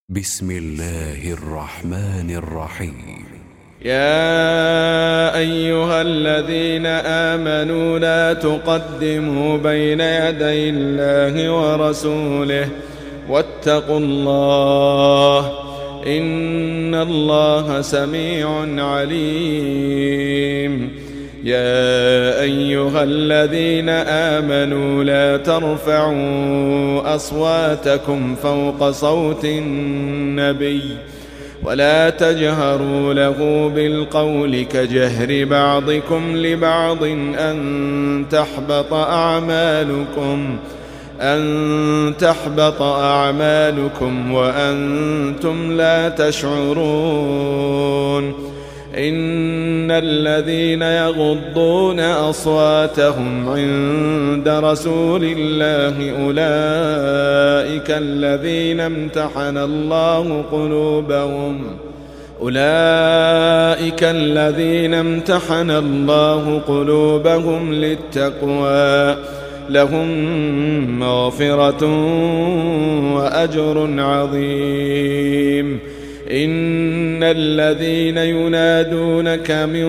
بسم الله الرحمن الرحيم. يا أيها الذين آمنوا لا تقدموا بين يدي الله ورسوله واتقوا الله إن الله سميع عليم. يا أيها الذين آمنوا لا ترفعوا أصواتكم فوق صوت النبي ولا تجهروا له بالقول كجهر بعضكم لبعض أن تحبط أعمالكم وأنتم لا تشعرون. إن الذين يغضون أصواتهم عند رسول الله أولئك الذين امتحن الله قلوبهم للتقوى لهم مغفرة وأجر عظيم. إن الذين ينادونك من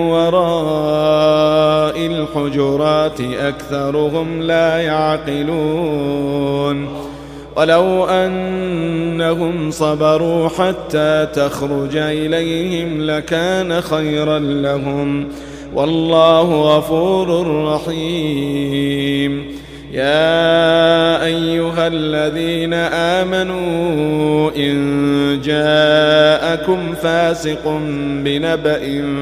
وراء الحجرات أكثرهم لا يعقلون. ولو أنهم صبروا حتى تخرج إليهم لكان خيرا لهم والله غفور رحيم. يا أيها الذين آمنوا إن جاءكم فاسق بنبأ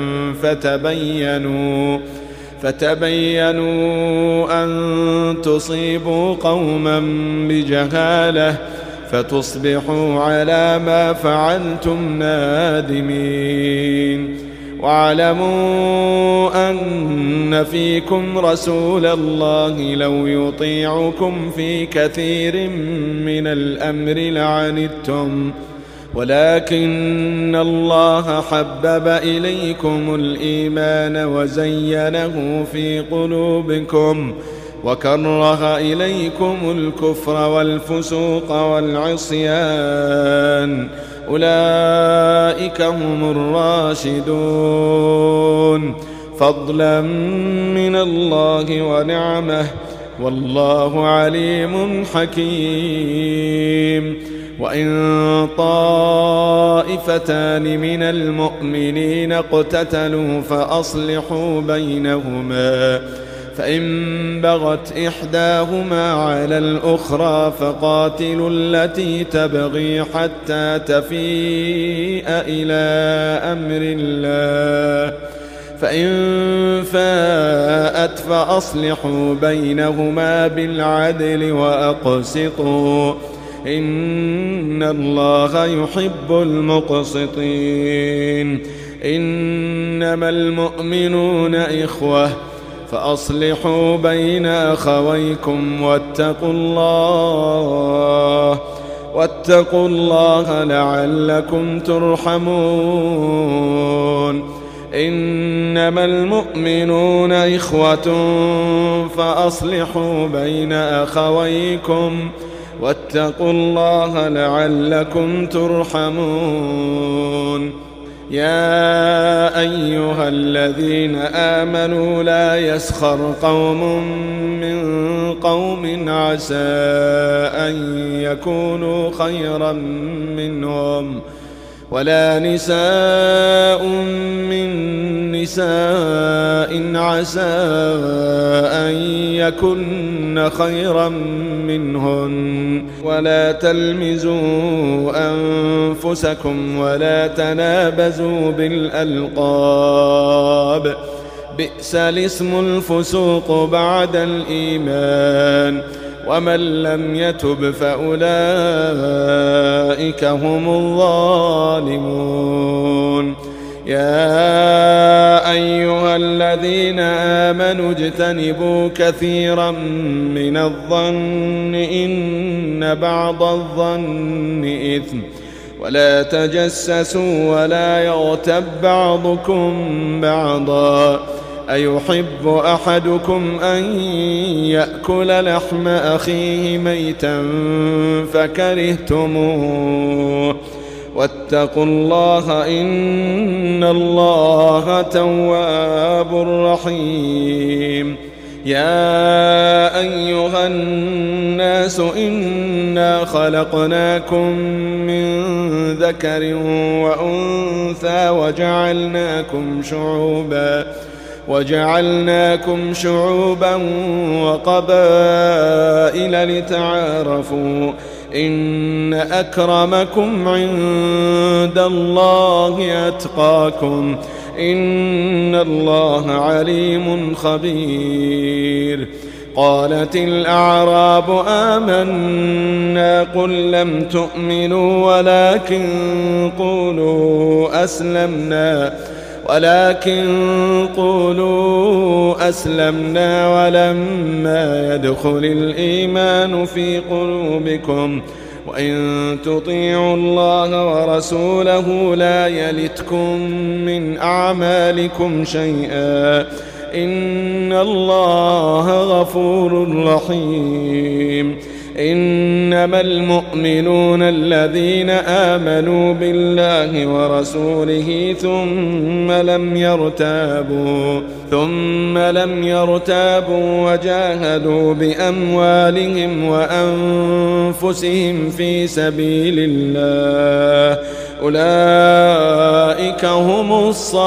فتبينوا أن تصيبوا قوما بجهالة فتصبحوا على ما فعلتم نادمين. واعلموا أن فيكم رسول الله لو يطيعكم في كثير من الأمر لعنتم ولكن الله حبب إليكم الإيمان وزينه في قلوبكم وكره إليكم الكفر والفسوق والعصيان أولئك هم الراشدون فضلا من الله ونعمه والله عليم حكيم. وإن طائفتان من المؤمنين اقتتلوا فأصلحوا بينهما فإن بغت إحداهما على الأخرى فقاتلوا التي تبغي حتى تفيء إلى أمر الله فإن فاءت فأصلحوا بينهما بالعدل وأقسطوا إن الله يحب المقسطين. إنما المؤمنون إخوة فأصلحوا بين أخويكم واتقوا الله لعلكم ترحمون. إنما المؤمنون إخوة فأصلحوا بين أخويكم واتقوا الله لعلكم ترحمون. يا أيها الذين آمنوا لا يسخر قوم من قوم عسى أن يكونوا خيرا منهم ولا نساء من نساء عسى أن يكن خيرا منهن ولا تلمزوا أنفسكم ولا تنابزوا بالألقاب بئس الاسم الفسوق بعد الإيمان ومن لم يتب فأولئك هم الظالمون. يا أيها الذين آمنوا اجتنبوا كثيرا من الظن إن بعض الظن إثم ولا تجسسوا ولا يغتب بعضكم بعضا أيحب أحدكم أن يأكل لحم أخيه ميتا فكرهتموه واتقوا الله إن الله تواب رحيم يا أيها الناس إنا خلقناكم من ذكر وأنثى وجعلناكم شعوبا وقبائل لتعارفوا إن أكرمكم عند الله أتقاكم إن الله عليم خبير قالت الأعراب آمنا قل لم تؤمنوا ولكن قولوا أسلمنا ولما يدخل الإيمان في قلوبكم وإن تطيعوا الله ورسوله لا يلتكم من أعمالكم شيئا إن الله غفور رحيم إنما المؤمنون الذين آمنوا بالله ورسوله ثم لم يرتابوا وجاهدوا بأموالهم وأنفسهم في سبيل الله أولئك هم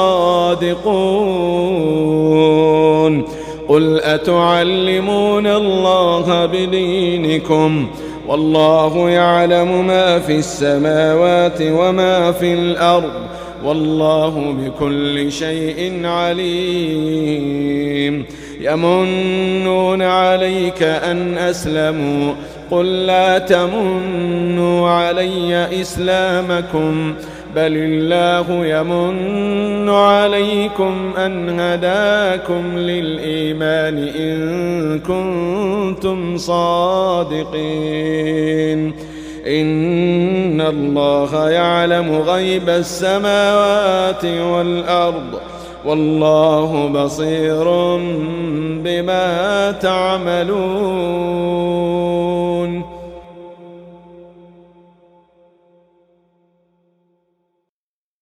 الصادقون قل أتعلمون الله بدينكم والله يعلم ما في السماوات وما في الأرض والله بكل شيء عليم يمنون عليك أن أسلموا قل لا تمنوا علي إسلامكم بل الله يمن عليكم أن هداكم للإيمان إن كنتم صادقين إن الله يعلم غيب السماوات والأرض والله بصير بما تعملون